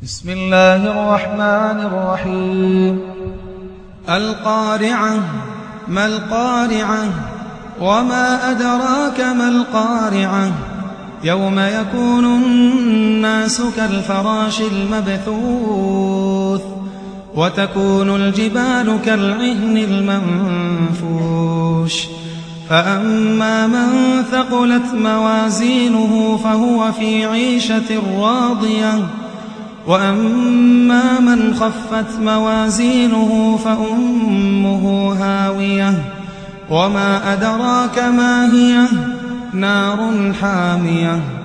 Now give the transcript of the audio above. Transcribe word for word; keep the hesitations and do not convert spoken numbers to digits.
بسم الله الرحمن الرحيم. القارعة. ما القارعة؟ وما أدراك ما القارعة؟ يوم يكون الناس كالفراش المبثوث وتكون الجبال كالعهن المنفوش فأما من ثقلت موازينه فهو في عيشة راضية وأما من خفت موازينه فأمه هاوية وما أدراك ما هي نار حامية